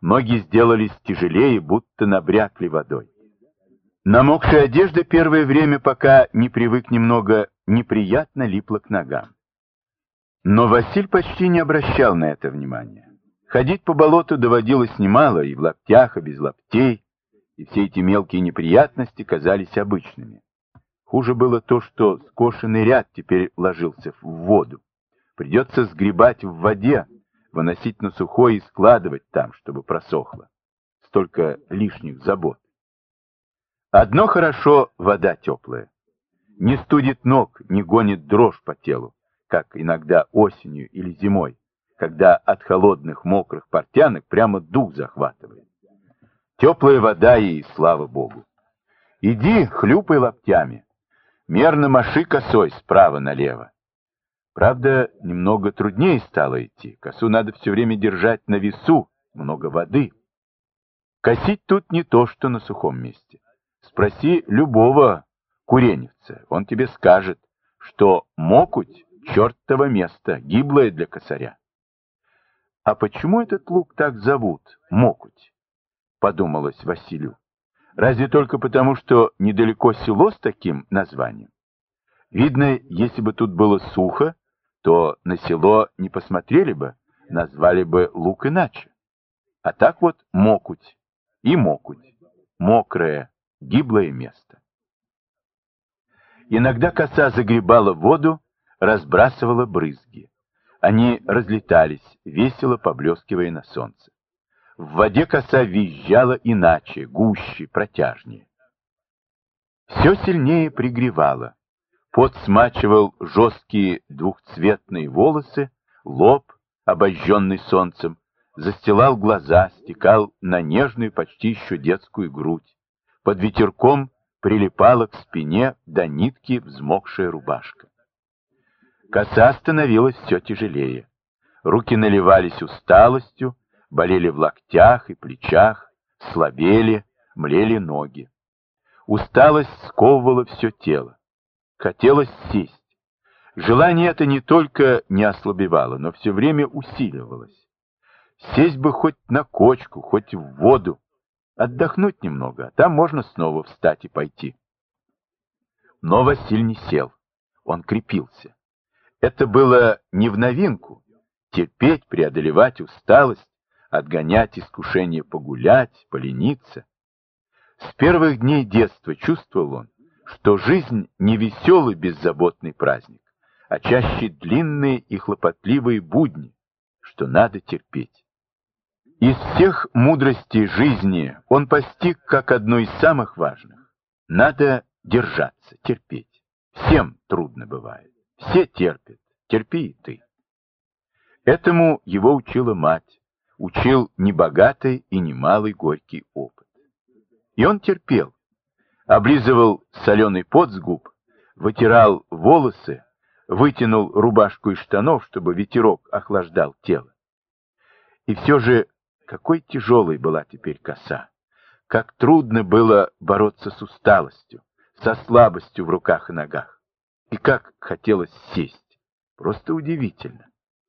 Ноги сделались тяжелее, будто набрякли водой. Намокшая одежда первое время, пока не привык немного, неприятно липла к ногам. Но Василь почти не обращал на это внимания. Ходить по болоту доводилось немало, и в лаптях, и без лаптей, и все эти мелкие неприятности казались обычными. Хуже было то, что скошенный ряд теперь ложился в воду. Придется сгребать в воде, выносить на сухое и складывать там, чтобы просохло. Столько лишних забот. Одно хорошо — вода теплая. Не студит ног, не гонит дрожь по телу, как иногда осенью или зимой, когда от холодных мокрых портянок прямо дух захватывает. Теплая вода ей, слава Богу. Иди, хлюпай лаптями, мерно маши косой справа налево. Правда, немного труднее стало идти, косу надо все время держать на весу, много воды. Косить тут не то, что на сухом месте. Спроси любого куреневца, он тебе скажет, что мокуть — чертово место, гиблое для косаря. А почему этот луг так зовут, мокуть? Подумалось Василию. Разве только потому, что недалеко село с таким названием? Видно, если бы тут было сухо, то на село не посмотрели бы, назвали бы луг иначе. А так вот мокуть и мокуть, мокрое, гиблое место. Иногда коса загребала воду, разбрасывала брызги. Они разлетались, весело поблескивая на солнце. В воде коса визжала иначе, гуще, протяжнее. Все сильнее пригревало. Пот смачивал жесткие двухцветные волосы, лоб, обожженный солнцем, застилал глаза, стекал на нежную, почти еще детскую грудь. Под ветерком прилипала к спине до нитки взмокшая рубашка. Коса становилась все тяжелее. Руки наливались усталостью, болели в локтях и плечах, слабели, млели ноги. Усталость сковывала все тело. Хотелось сесть. Желание это не только не ослабевало, но все время усиливалось. Сесть бы хоть на кочку, хоть в воду, отдохнуть немного, а там можно снова встать и пойти. Но Василь не сел, он крепился. Это было не в новинку. Терпеть, преодолевать усталость, отгонять искушение погулять, полениться. С первых дней детства чувствовал он, что жизнь не веселый беззаботный праздник, а чаще длинные и хлопотливые будни, что надо терпеть. Из всех мудростей жизни он постиг как одну из самых важных. Надо держаться, терпеть. Всем трудно бывает. Все терпят, терпи и ты. Этому его учила мать, учил небогатый и немалый горький опыт. И он терпел, облизывал соленый пот с губ, вытирал волосы, вытянул рубашку из штанов, чтобы ветерок охлаждал тело. И все же, какой тяжелой была теперь коса, как трудно было бороться с усталостью, со слабостью в руках и ногах, и как хотелось сесть. Просто удивительно.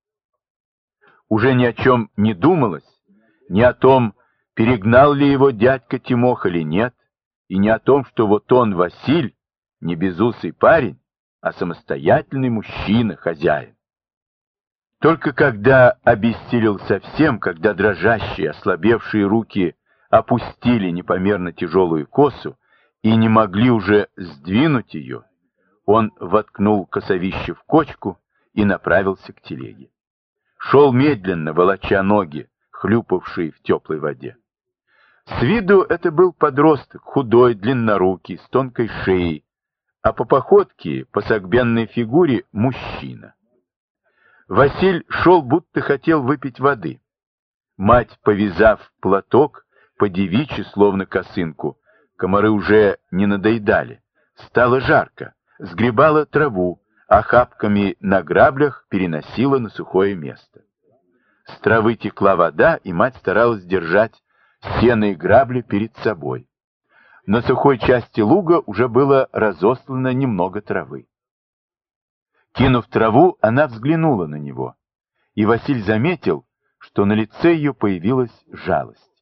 Уже ни о чем не думалось, ни о том, перегнал ли его дядька Тимох или нет, и не о том, что вот он, Василь, не безусый парень, а самостоятельный мужчина, хозяин. Только когда обессилел совсем, когда дрожащие, ослабевшие руки опустили непомерно тяжелую косу и не могли уже сдвинуть ее, он воткнул косовище в кочку и направился к телеге. Шел медленно, волоча ноги, хлюпавшие в теплой воде. С виду это был подросток, худой, длиннорукий, с тонкой шеей, а по походке, по согбенной фигуре, мужчина. Василь шел, будто хотел выпить воды. Мать, повязав платок, по девичьи, словно косынку, комары уже не надоедали. Стало жарко, сгребала траву, охапками на граблях переносила на сухое место. С травы текла вода, и мать старалась держать сено и грабли перед собой. На сухой части луга уже было разослано немного травы. Кинув траву, она взглянула на него, и Василь заметил, что на лице ее появилась жалость.